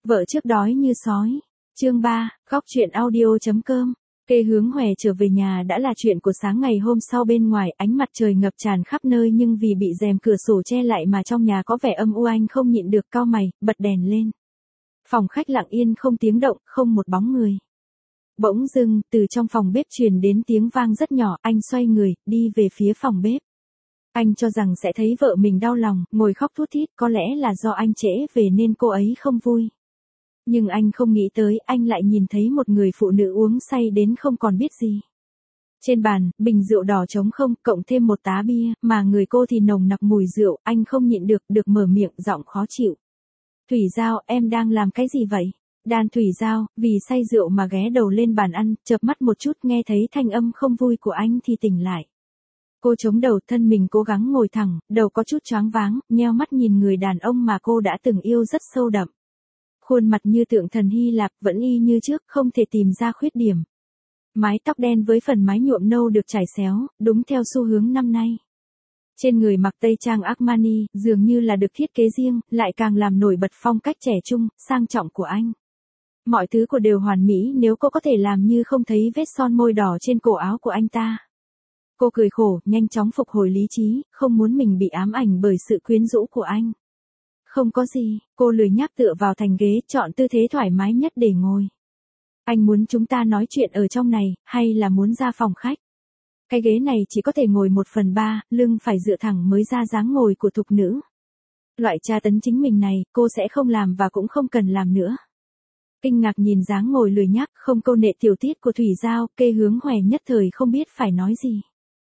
Vợ trước đói như sói. Chương 3, góc truyện audio.com. Kê Hướng Hòe trở về nhà đã là chuyện của sáng ngày hôm sau. Bên ngoài ánh mặt trời ngập tràn khắp nơi, nhưng vì bị rèm cửa sổ che lại mà trong nhà có vẻ âm u. Anh không nhịn được cau mày, bật đèn lên. Phòng khách lặng yên không tiếng động, không một bóng người. Bỗng dưng, từ trong phòng bếp truyền đến tiếng vang rất nhỏ. Anh xoay người, đi về phía phòng bếp. Anh cho rằng sẽ thấy vợ mình đau lòng, ngồi khóc thút thít. Có lẽ là do anh trễ về nên cô ấy không vui. Nhưng anh không nghĩ tới, anh lại nhìn thấy một người phụ nữ uống say đến không còn biết gì. Trên bàn, bình rượu đỏ trống không, cộng thêm một tá bia, mà người cô thì nồng nặc mùi rượu. Anh không nhịn được mở miệng, giọng khó chịu. Thủy Giao, em đang làm cái gì vậy? Đan Thủy Giao, vì say rượu mà ghé đầu lên bàn ăn, chợp mắt một chút nghe thấy thanh âm không vui của anh thì tỉnh lại. Cô chống đầu, thân mình cố gắng ngồi thẳng, đầu có chút choáng váng, nheo mắt nhìn người đàn ông mà cô đã từng yêu rất sâu đậm. Khuôn mặt như tượng thần Hy Lạp, vẫn y như trước, không thể tìm ra khuyết điểm. Mái tóc đen với phần mái nhuộm nâu được chải xéo, đúng theo xu hướng năm nay. Trên người mặc tây trang Armani, dường như là được thiết kế riêng, lại càng làm nổi bật phong cách trẻ trung, sang trọng của anh. Mọi thứ cô đều hoàn mỹ nếu cô có thể làm như không thấy vết son môi đỏ trên cổ áo của anh ta. Cô cười khổ, nhanh chóng phục hồi lý trí, không muốn mình bị ám ảnh bởi sự quyến rũ của anh. Không có gì, cô lười nhác tựa vào thành ghế, chọn tư thế thoải mái nhất để ngồi. Anh muốn chúng ta nói chuyện ở trong này, hay là muốn ra phòng khách? Cái ghế này chỉ có thể ngồi 1/3, lưng phải dựa thẳng mới ra dáng ngồi của thục nữ. Loại tra tấn chính mình này, cô sẽ không làm và cũng không cần làm nữa. Kinh ngạc nhìn dáng ngồi lười nhác, không câu nệ tiểu tiết của Thủy Giao, Kê Hướng Hòe nhất thời không biết phải nói gì.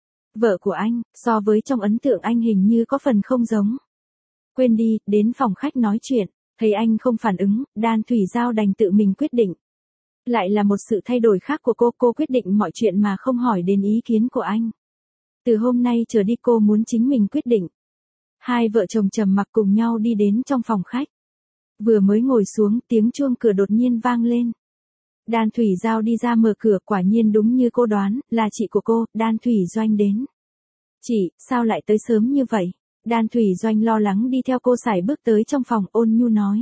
Vợ của anh, so với trong ấn tượng anh hình như có phần không giống. Quên đi, đến phòng khách nói chuyện, thấy anh không phản ứng, Đan Thủy Giao đành tự mình quyết định. Lại là một sự thay đổi khác của cô quyết định mọi chuyện mà không hỏi đến ý kiến của anh. Từ hôm nay trở đi cô muốn chính mình quyết định. Hai vợ chồng trầm mặc cùng nhau đi đến trong phòng khách. Vừa mới ngồi xuống, tiếng chuông cửa đột nhiên vang lên. Đan Thủy Giao đi ra mở cửa, quả nhiên đúng như cô đoán, là chị của cô, Đan Thủy Doanh đến. Chị, sao lại tới sớm như vậy? Đan Thủy Doanh lo lắng đi theo cô sải bước tới trong phòng, ôn nhu nói.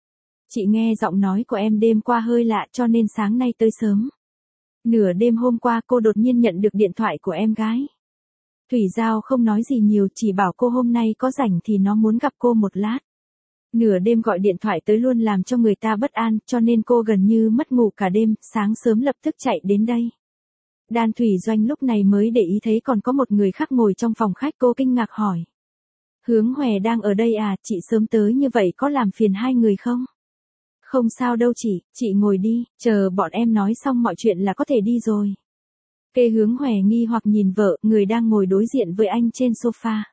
Chị nghe giọng nói của em đêm qua hơi lạ cho nên sáng nay tới sớm. Nửa đêm hôm qua cô đột nhiên nhận được điện thoại của em gái. Thủy Giao không nói gì nhiều, chỉ bảo cô hôm nay có rảnh thì nó muốn gặp cô một lát. Nửa đêm gọi điện thoại tới luôn làm cho người ta bất an, cho nên cô gần như mất ngủ cả đêm, sáng sớm lập tức chạy đến đây. Đan Thủy Doanh lúc này mới để ý thấy còn có một người khác ngồi trong phòng khách, cô kinh ngạc hỏi. Hướng Hòe đang ở đây à, chị sớm tới như vậy có làm phiền hai người không? Không sao đâu chị ngồi đi, chờ bọn em nói xong mọi chuyện là có thể đi rồi. Kê Hướng Hòe nghi hoặc nhìn vợ, người đang ngồi đối diện với anh trên sofa.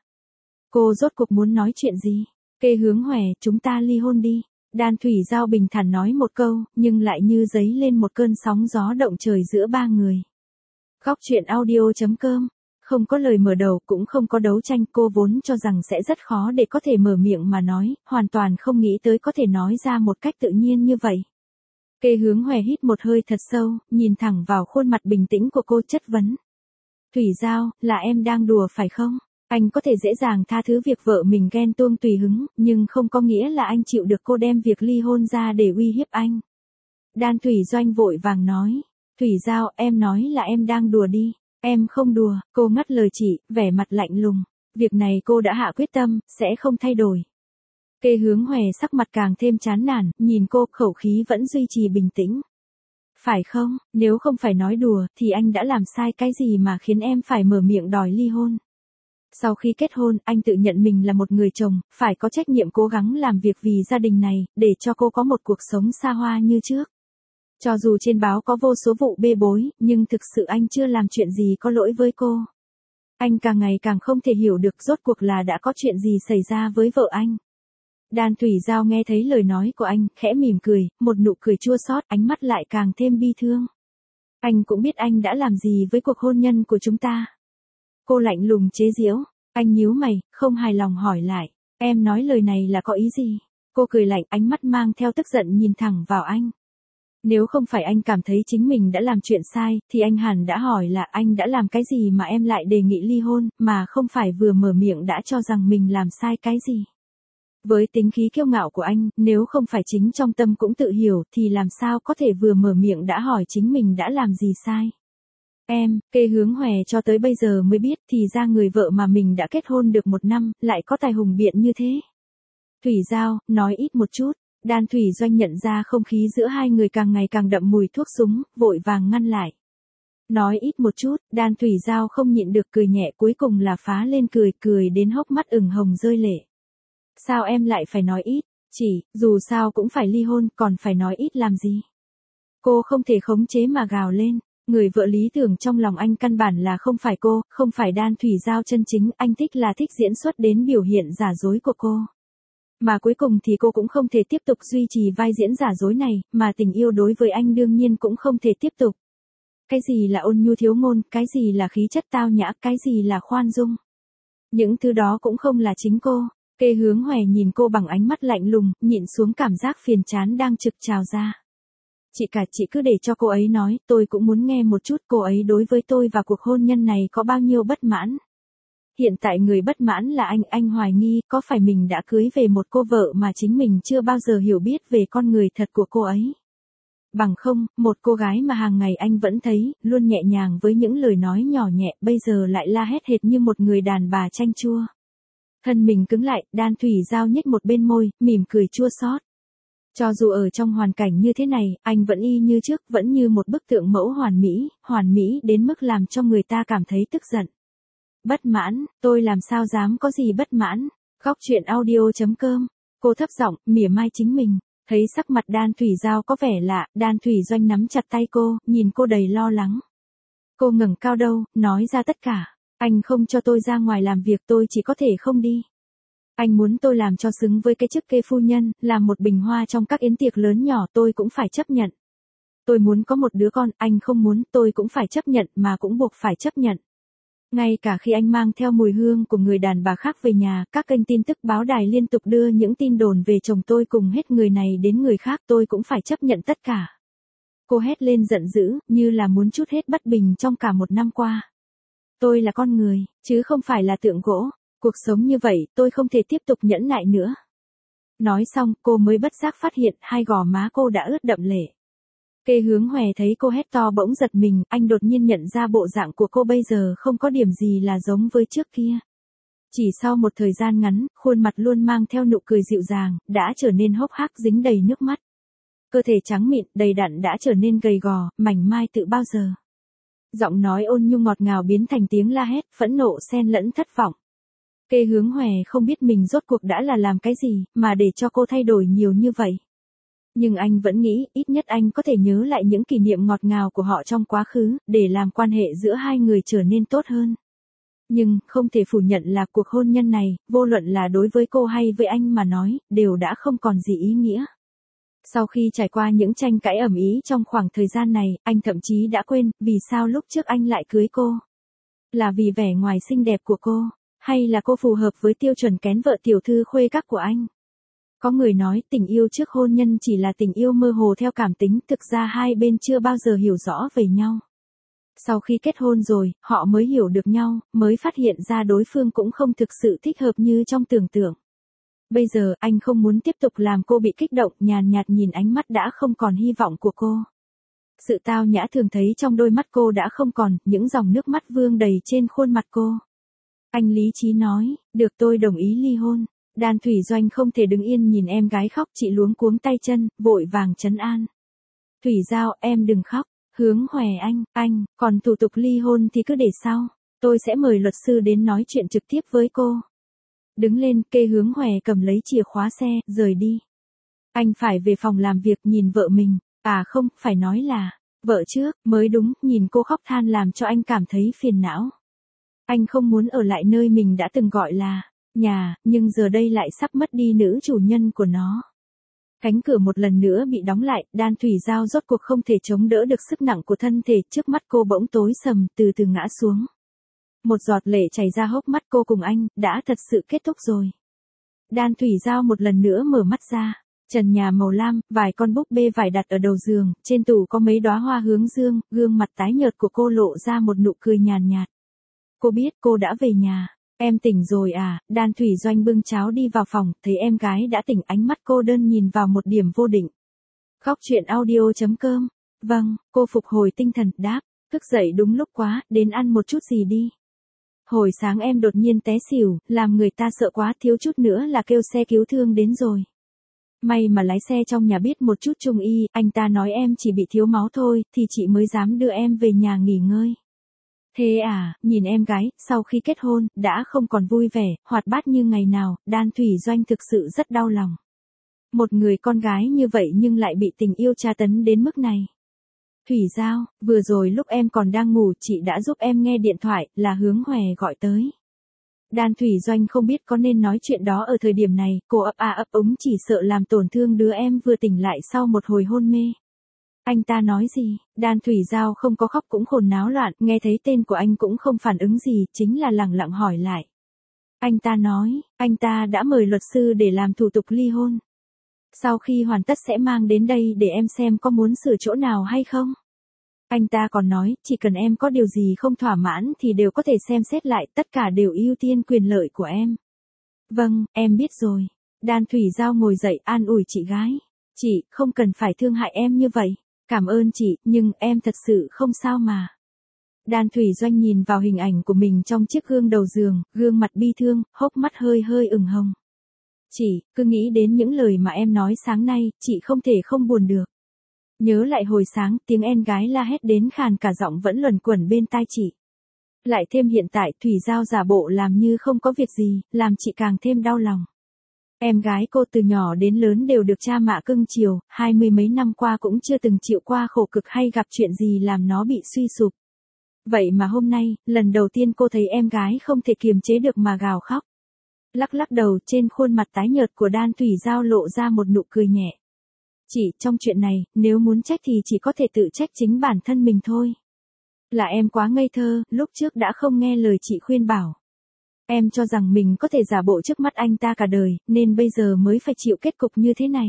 Cô rốt cuộc muốn nói chuyện gì? Kê Hướng Hòe, chúng ta ly hôn đi. Đan Thủy Giao bình thản nói một câu, nhưng lại như dấy lên một cơn sóng gió động trời giữa ba người. Góc truyện audio.com. Không có lời mở đầu, cũng không có đấu tranh, cô vốn cho rằng sẽ rất khó để có thể mở miệng mà nói, hoàn toàn không nghĩ tới có thể nói ra một cách tự nhiên như vậy. Kê Hướng Hòe hít một hơi thật sâu, nhìn thẳng vào khuôn mặt bình tĩnh của cô chất vấn. Thủy Giao, là em đang đùa phải không? Anh có thể dễ dàng tha thứ việc vợ mình ghen tuông tùy hứng, nhưng không có nghĩa là anh chịu được cô đem việc ly hôn ra để uy hiếp anh. Đan Thủy Doanh vội vàng nói. Thủy Giao, em nói là em đang đùa đi. Em không đùa, cô ngắt lời chị, vẻ mặt lạnh lùng. Việc này cô đã hạ quyết tâm, sẽ không thay đổi. Kê Hướng Hòe sắc mặt càng thêm chán nản, nhìn cô, khẩu khí vẫn duy trì bình tĩnh. Phải không, nếu không phải nói đùa, thì anh đã làm sai cái gì mà khiến em phải mở miệng đòi ly hôn? Sau khi kết hôn, anh tự nhận mình là một người chồng, phải có trách nhiệm cố gắng làm việc vì gia đình này, để cho cô có một cuộc sống xa hoa như trước. Cho dù trên báo có vô số vụ bê bối, nhưng thực sự anh chưa làm chuyện gì có lỗi với cô. Anh càng ngày càng không thể hiểu được rốt cuộc là đã có chuyện gì xảy ra với vợ anh. Đan Thủy Giao nghe thấy lời nói của anh, khẽ mỉm cười, một nụ cười chua xót, ánh mắt lại càng thêm bi thương. Anh cũng biết anh đã làm gì với cuộc hôn nhân của chúng ta. Cô lạnh lùng chế giễu, anh nhíu mày, không hài lòng hỏi lại, em nói lời này là có ý gì? Cô cười lạnh, ánh mắt mang theo tức giận nhìn thẳng vào anh. Nếu không phải anh cảm thấy chính mình đã làm chuyện sai, thì anh hẳn đã hỏi là anh đã làm cái gì mà em lại đề nghị ly hôn, mà không phải vừa mở miệng đã cho rằng mình làm sai cái gì. Với tính khí kiêu ngạo của anh, nếu không phải chính trong tâm cũng tự hiểu thì làm sao có thể vừa mở miệng đã hỏi chính mình đã làm gì sai. Kê Hướng Hòe cho tới bây giờ mới biết thì ra người vợ mà mình đã kết hôn được 1 năm, lại có tài hùng biện như thế. Thủy Giao, nói ít một chút. Đan Thủy Doanh nhận ra không khí giữa hai người càng ngày càng đậm mùi thuốc súng, vội vàng ngăn lại. Nói ít một chút, Đan Thủy Giao không nhịn được cười nhẹ, cuối cùng là phá lên cười đến hốc mắt ửng hồng rơi lệ. Sao em lại phải nói ít, dù sao cũng phải ly hôn, còn phải nói ít làm gì? Cô không thể khống chế mà gào lên. Người vợ lý tưởng trong lòng anh căn bản là không phải cô, không phải Đan Thủy Giao chân chính, anh thích là thích diễn xuất đến biểu hiện giả dối của cô. Mà cuối cùng thì cô cũng không thể tiếp tục duy trì vai diễn giả dối này, mà tình yêu đối với anh đương nhiên cũng không thể tiếp tục. Cái gì là ôn nhu thiếu ngôn, cái gì là khí chất tao nhã, cái gì là khoan dung. Những thứ đó cũng không là chính cô. Kê Hướng Hòe nhìn cô bằng ánh mắt lạnh lùng, nhịn xuống cảm giác phiền chán đang trực trào ra. Chị cứ để cho cô ấy nói, tôi cũng muốn nghe một chút cô ấy đối với tôi và cuộc hôn nhân này có bao nhiêu bất mãn. Hiện tại người bất mãn là anh hoài nghi có phải mình đã cưới về một cô vợ mà chính mình chưa bao giờ hiểu biết về con người thật của cô ấy. Bằng không, một cô gái mà hàng ngày anh vẫn thấy, luôn nhẹ nhàng với những lời nói nhỏ nhẹ, bây giờ lại la hét hệt như một người đàn bà chanh chua. Thân mình cứng lại, Đan Thủy Giao nhếch một bên môi, mỉm cười chua xót. Cho dù ở trong hoàn cảnh như thế này, anh vẫn y như trước, vẫn như một bức tượng mẫu hoàn mỹ đến mức làm cho người ta cảm thấy tức giận. Bất mãn, tôi làm sao dám có gì bất mãn. Góc truyện audio.com. Cô thấp giọng, mỉa mai chính mình. Thấy sắc mặt Đan Thủy Giao có vẻ lạ, Đan Thủy Doanh nắm chặt tay cô, nhìn cô đầy lo lắng. Cô ngẩng cao đầu, nói ra tất cả. Anh không cho tôi ra ngoài làm việc, tôi chỉ có thể không đi. Anh muốn tôi làm cho xứng với cái chức kê phu nhân, làm một bình hoa trong các yến tiệc lớn nhỏ, tôi cũng phải chấp nhận. Tôi muốn có một đứa con, anh không muốn, tôi cũng phải chấp nhận, mà cũng buộc phải chấp nhận. Ngay cả khi anh mang theo mùi hương của người đàn bà khác về nhà, các kênh tin tức báo đài liên tục đưa những tin đồn về chồng tôi cùng hết người này đến người khác, tôi cũng phải chấp nhận tất cả. Cô hét lên giận dữ, như là muốn trút hết bất bình trong cả 1 năm qua. Tôi là con người, chứ không phải là tượng gỗ. Cuộc sống như vậy, tôi không thể tiếp tục nhẫn nại nữa. Nói xong, cô mới bất giác phát hiện hai gò má cô đã ướt đậm lệ. Kê Hướng Hòe thấy cô hét to bỗng giật mình, anh đột nhiên nhận ra bộ dạng của cô bây giờ không có điểm gì là giống với trước kia. Chỉ sau một thời gian ngắn, khuôn mặt luôn mang theo nụ cười dịu dàng, đã trở nên hốc hác dính đầy nước mắt. Cơ thể trắng mịn, đầy đặn đã trở nên gầy gò, mảnh mai tự bao giờ. Giọng nói ôn nhu ngọt ngào biến thành tiếng la hét, phẫn nộ xen lẫn thất vọng. Kê Hướng Hòe không biết mình rốt cuộc đã là làm cái gì, mà để cho cô thay đổi nhiều như vậy. Nhưng anh vẫn nghĩ, ít nhất anh có thể nhớ lại những kỷ niệm ngọt ngào của họ trong quá khứ, để làm quan hệ giữa hai người trở nên tốt hơn. Nhưng, không thể phủ nhận là cuộc hôn nhân này, vô luận là đối với cô hay với anh mà nói, đều đã không còn gì ý nghĩa. Sau khi trải qua những tranh cãi ầm ĩ trong khoảng thời gian này, anh thậm chí đã quên, vì sao lúc trước anh lại cưới cô. Là vì vẻ ngoài xinh đẹp của cô, hay là cô phù hợp với tiêu chuẩn kén vợ tiểu thư khuê các của anh. Có người nói tình yêu trước hôn nhân chỉ là tình yêu mơ hồ theo cảm tính, thực ra hai bên chưa bao giờ hiểu rõ về nhau. Sau khi kết hôn rồi, họ mới hiểu được nhau, mới phát hiện ra đối phương cũng không thực sự thích hợp như trong tưởng tượng. Bây giờ, anh không muốn tiếp tục làm cô bị kích động, nhàn nhạt nhìn ánh mắt đã không còn hy vọng của cô. Sự tao nhã thường thấy trong đôi mắt cô đã không còn, những dòng nước mắt vương đầy trên khuôn mặt cô. Anh lý trí nói, được, tôi đồng ý ly hôn. Đan Thủy Doanh không thể đứng yên nhìn em gái khóc, chị luống cuống tay chân, vội vàng trấn an. Thủy Giao, em đừng khóc. Hướng Hòe, anh, còn thủ tục ly hôn thì cứ để sau. Tôi sẽ mời luật sư đến nói chuyện trực tiếp với cô. Đứng lên, Kê Hướng Hòe cầm lấy chìa khóa xe, rời đi. Anh phải về phòng làm việc nhìn vợ mình, không, phải nói là, vợ trước, mới đúng, nhìn cô khóc than làm cho anh cảm thấy phiền não. Anh không muốn ở lại nơi mình đã từng gọi là nhà, nhưng giờ đây lại sắp mất đi nữ chủ nhân của nó. Cánh cửa một lần nữa bị đóng lại, Đan Thủy Giao rốt cuộc không thể chống đỡ được sức nặng của thân thể, trước mắt cô bỗng tối sầm, từ từ ngã xuống. Một giọt lệ chảy ra hốc mắt cô cùng anh, đã thật sự kết thúc rồi. Đan Thủy Giao một lần nữa mở mắt ra, trần nhà màu lam, vài con búp bê vải đặt ở đầu giường, trên tủ có mấy đóa hoa hướng dương, gương mặt tái nhợt của cô lộ ra một nụ cười nhàn nhạt. Cô biết cô đã về nhà. Em tỉnh rồi à? Đan Thủy Doanh bưng cháo đi vào phòng, thấy em gái đã tỉnh, ánh mắt cô đơn nhìn vào một điểm vô định. Góc chuyện audio.com. Vâng, cô phục hồi tinh thần, đáp, thức dậy đúng lúc quá, đến ăn một chút gì đi. Hồi sáng em đột nhiên té xỉu, làm người ta sợ quá, thiếu chút nữa là kêu xe cứu thương đến rồi. May mà lái xe trong nhà biết một chút trung y, anh ta nói em chỉ bị thiếu máu thôi, thì chị mới dám đưa em về nhà nghỉ ngơi. Thế à, nhìn em gái, sau khi kết hôn, đã không còn vui vẻ, hoạt bát như ngày nào, Đan Thủy Doanh thực sự rất đau lòng. Một người con gái như vậy nhưng lại bị tình yêu tra tấn đến mức này. Thủy Giao, vừa rồi lúc em còn đang ngủ, chị đã giúp em nghe điện thoại, là Hướng Hòe gọi tới. Đan Thủy Doanh không biết có nên nói chuyện đó ở thời điểm này, cô ấp a ấp úng chỉ sợ làm tổn thương đứa em vừa tỉnh lại sau một hồi hôn mê. Anh ta nói gì? Đan Thủy Giao không có khóc cũng khồn náo loạn, nghe thấy tên của anh cũng không phản ứng gì, chính là lẳng lặng hỏi lại. Anh ta nói, anh ta đã mời luật sư để làm thủ tục ly hôn. Sau khi hoàn tất sẽ mang đến đây để em xem có muốn sửa chỗ nào hay không. Anh ta còn nói, chỉ cần em có điều gì không thỏa mãn thì đều có thể xem xét lại, tất cả đều ưu tiên quyền lợi của em. Vâng, em biết rồi. Đan Thủy Giao ngồi dậy an ủi chị gái. Chị, không cần phải thương hại em như vậy. Cảm ơn chị, nhưng em thật sự không sao mà. Đan Thủy Doanh nhìn vào hình ảnh của mình trong chiếc gương đầu giường, gương mặt bi thương, hốc mắt hơi hơi ửng hồng. Chị, cứ nghĩ đến những lời mà em nói sáng nay, chị không thể không buồn được. Nhớ lại hồi sáng, tiếng em gái la hét đến khàn cả giọng vẫn luẩn quẩn bên tai chị. Lại thêm hiện tại Thủy Giao giả bộ làm như không có việc gì, làm chị càng thêm đau lòng. Em gái cô từ nhỏ đến lớn đều được cha mẹ cưng chiều, 20 mấy năm qua cũng chưa từng chịu qua khổ cực hay gặp chuyện gì làm nó bị suy sụp. Vậy mà hôm nay, lần đầu tiên cô thấy em gái không thể kiềm chế được mà gào khóc. Lắc lắc đầu, trên khuôn mặt tái nhợt của Đan Thủy Giao lộ ra một nụ cười nhẹ. Chị, trong chuyện này, nếu muốn trách thì chỉ có thể tự trách chính bản thân mình thôi. Là em quá ngây thơ, lúc trước đã không nghe lời chị khuyên bảo. Em cho rằng mình có thể giả bộ trước mắt anh ta cả đời, nên bây giờ mới phải chịu kết cục như thế này.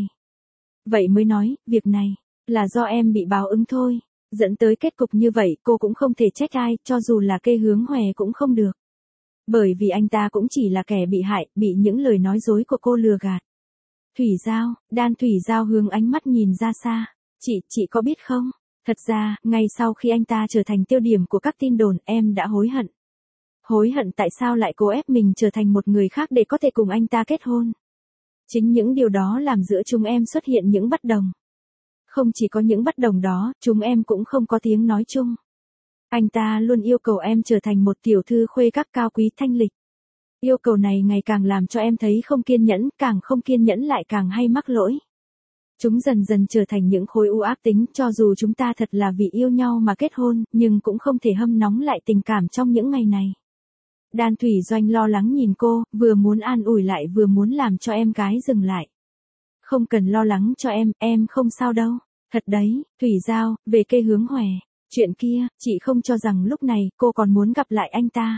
Vậy mới nói, việc này, là do em bị báo ứng thôi. Dẫn tới kết cục như vậy, cô cũng không thể trách ai, cho dù là cây Hướng Hòe cũng không được. Bởi vì anh ta cũng chỉ là kẻ bị hại, bị những lời nói dối của cô lừa gạt. Thủy Giao, Đan Thủy Giao hướng ánh mắt nhìn ra xa. Chị có biết không? Thật ra, ngay sau khi anh ta trở thành tiêu điểm của các tin đồn, em đã hối hận. Hối hận tại sao lại cố ép mình trở thành một người khác để có thể cùng anh ta kết hôn. Chính những điều đó làm giữa chúng em xuất hiện những bất đồng. Không chỉ có những bất đồng đó, chúng em cũng không có tiếng nói chung. Anh ta luôn yêu cầu em trở thành một tiểu thư khuê các cao quý thanh lịch. Yêu cầu này ngày càng làm cho em thấy không kiên nhẫn, càng không kiên nhẫn lại càng hay mắc lỗi. Chúng dần dần trở thành những khối u ác tính, cho dù chúng ta thật là vì yêu nhau mà kết hôn, nhưng cũng không thể hâm nóng lại tình cảm trong những ngày này. Đan Thủy Doanh lo lắng nhìn cô, vừa muốn an ủi lại vừa muốn làm cho em gái dừng lại. Không cần lo lắng cho em không sao đâu. Thật đấy, Thủy Giao, về cây Hướng Hòe. Chuyện kia, chị không cho rằng lúc này cô còn muốn gặp lại anh ta.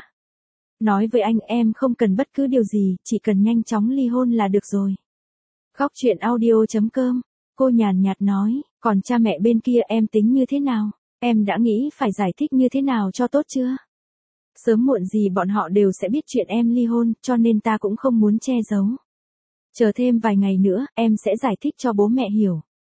Nói với anh em không cần bất cứ điều gì, chỉ cần nhanh chóng ly hôn là được rồi. Góc chuyện audio.com. Cô nhàn nhạt nói, còn cha mẹ bên kia em tính như thế nào? Em đã nghĩ phải giải thích như thế nào cho tốt chưa? Sớm muộn gì bọn họ đều sẽ biết chuyện em ly hôn, cho nên ta cũng không muốn che giấu. Chờ thêm vài ngày nữa, em sẽ giải thích cho bố mẹ hiểu.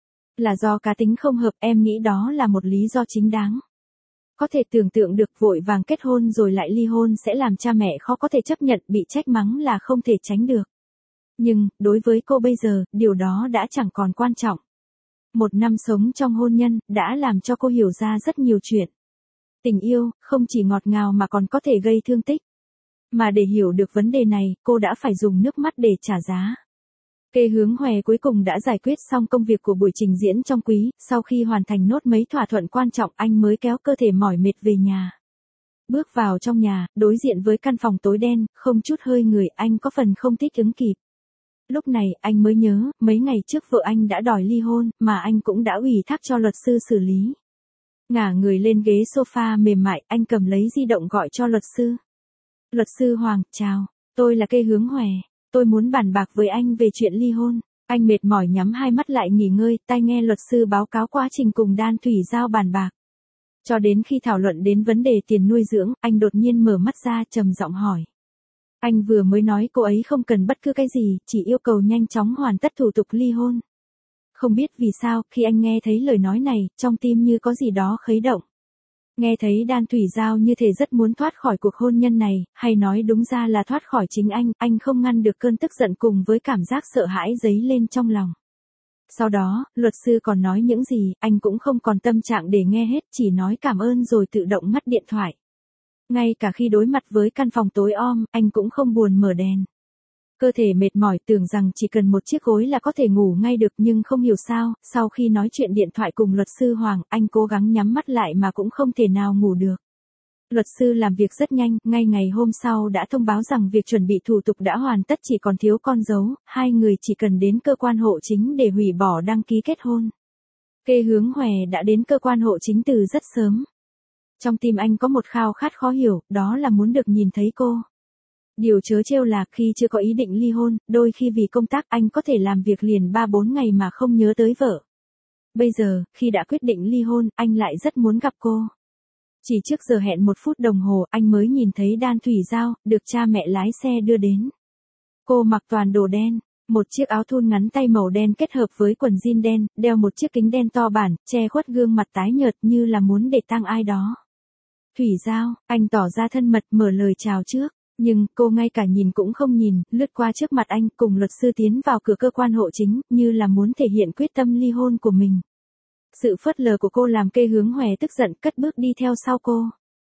Là do cá tính không hợp, em nghĩ đó là một lý do chính đáng. Có thể tưởng tượng được vội vàng kết hôn rồi lại ly hôn sẽ làm cha mẹ khó có thể chấp nhận, bị trách mắng là không thể tránh được. Nhưng, đối với cô bây giờ, điều đó đã chẳng còn quan trọng. Một năm sống trong hôn nhân, đã làm cho cô hiểu ra rất nhiều chuyện. Tình yêu, không chỉ ngọt ngào mà còn có thể gây thương tích. Mà để hiểu được vấn đề này, cô đã phải dùng nước mắt để trả giá. Cây Hướng Hòe cuối cùng đã giải quyết xong công việc của buổi trình diễn trong quý, sau khi hoàn thành nốt mấy thỏa thuận quan trọng anh mới kéo cơ thể mỏi mệt về nhà. Bước vào trong nhà, đối diện với căn phòng tối đen, không chút hơi người, anh có phần không thích ứng kịp. Lúc này, anh mới nhớ, mấy ngày trước vợ anh đã đòi ly hôn, mà anh cũng đã ủy thác cho luật sư xử lý. Ngả người lên ghế sofa mềm mại, anh cầm lấy di động gọi cho luật sư. Luật sư Hoàng, chào, tôi là cây Hướng Hòe. Tôi muốn bàn bạc với anh về chuyện ly hôn. Anh mệt mỏi nhắm hai mắt lại nghỉ ngơi, tai nghe luật sư báo cáo quá trình cùng Đan Thủy Giao bàn bạc. Cho đến khi thảo luận đến vấn đề tiền nuôi dưỡng, anh đột nhiên mở mắt ra trầm giọng hỏi. Anh vừa mới nói cô ấy không cần bất cứ cái gì, chỉ yêu cầu nhanh chóng hoàn tất thủ tục ly hôn. Không biết vì sao, khi anh nghe thấy lời nói này, trong tim như có gì đó khuấy động. Nghe thấy Đan Thủy Giao như thể rất muốn thoát khỏi cuộc hôn nhân này, hay nói đúng ra là thoát khỏi chính anh không ngăn được cơn tức giận cùng với cảm giác sợ hãi dấy lên trong lòng. Sau đó, luật sư còn nói những gì, anh cũng không còn tâm trạng để nghe hết, chỉ nói cảm ơn rồi tự động ngắt điện thoại. Ngay cả khi đối mặt với căn phòng tối om, anh cũng không buồn mở đèn. Cơ thể mệt mỏi tưởng rằng chỉ cần một chiếc gối là có thể ngủ ngay được nhưng không hiểu sao, sau khi nói chuyện điện thoại cùng luật sư Hoàng, anh cố gắng nhắm mắt lại mà cũng không thể nào ngủ được. Luật sư làm việc rất nhanh, ngay ngày hôm sau đã thông báo rằng việc chuẩn bị thủ tục đã hoàn tất chỉ còn thiếu con dấu, hai người chỉ cần đến cơ quan hộ chính để hủy bỏ đăng ký kết hôn. Kê Hướng Hòe đã đến cơ quan hộ chính từ rất sớm. Trong tim anh có một khao khát khó hiểu, đó là muốn được nhìn thấy cô. Điều trớ trêu là khi chưa có ý định ly hôn, đôi khi vì công tác anh có thể làm việc liền 3-4 ngày mà không nhớ tới vợ. Bây giờ, khi đã quyết định ly hôn, anh lại rất muốn gặp cô. Chỉ trước giờ hẹn 1 phút đồng hồ, anh mới nhìn thấy Đan Thủy Giao, được cha mẹ lái xe đưa đến. Cô mặc toàn đồ đen, một chiếc áo thun ngắn tay màu đen kết hợp với quần jean đen, đeo một chiếc kính đen to bản, che khuất gương mặt tái nhợt như là muốn để tang ai đó. Thủy Giao, anh tỏ ra thân mật mở lời chào trước. Nhưng, cô ngay cả nhìn cũng không nhìn, lướt qua trước mặt anh, cùng luật sư tiến vào cửa cơ quan hộ chính, như là muốn thể hiện quyết tâm ly hôn của mình. Sự phớt lờ của cô làm Kê Hướng Hòe tức giận cất bước đi theo sau cô.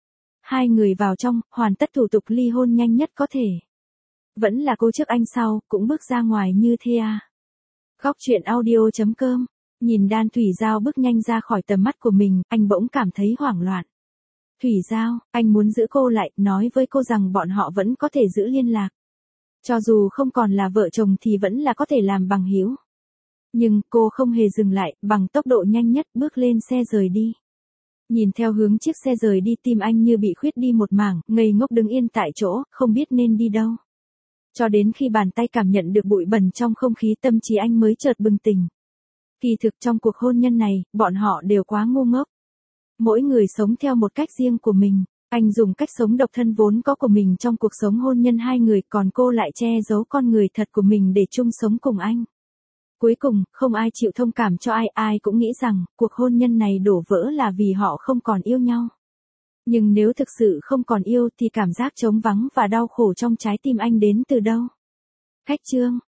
Hai người vào trong, hoàn tất thủ tục ly hôn nhanh nhất có thể. Vẫn là cô trước anh sau, cũng bước ra ngoài như thế à. Góc truyện audio.com, nhìn Đan Thủy Giao bước nhanh ra khỏi tầm mắt của mình, anh bỗng cảm thấy hoảng loạn. Thủy Giao, anh muốn giữ cô lại, nói với cô rằng bọn họ vẫn có thể giữ liên lạc. Cho dù không còn là vợ chồng thì vẫn là có thể làm bằng hữu. Nhưng cô không hề dừng lại, bằng tốc độ nhanh nhất bước lên xe rời đi. Nhìn theo hướng chiếc xe rời đi tim anh như bị khuyết đi một mảng, ngây ngốc đứng yên tại chỗ, không biết nên đi đâu. Cho đến khi bàn tay cảm nhận được bụi bẩn trong không khí tâm trí anh mới chợt bừng tỉnh. Kỳ thực trong cuộc hôn nhân này, bọn họ đều quá ngu ngốc. Mỗi người sống theo một cách riêng của mình. Anh dùng cách sống độc thân vốn có của mình trong cuộc sống hôn nhân hai người, còn cô lại che giấu con người thật của mình để chung sống cùng anh. Cuối cùng, không ai chịu thông cảm cho ai, ai cũng nghĩ rằng, cuộc hôn nhân này đổ vỡ là vì họ không còn yêu nhau. Nhưng nếu thực sự không còn yêu thì cảm giác trống vắng và đau khổ trong trái tim anh đến từ đâu? Khách chương.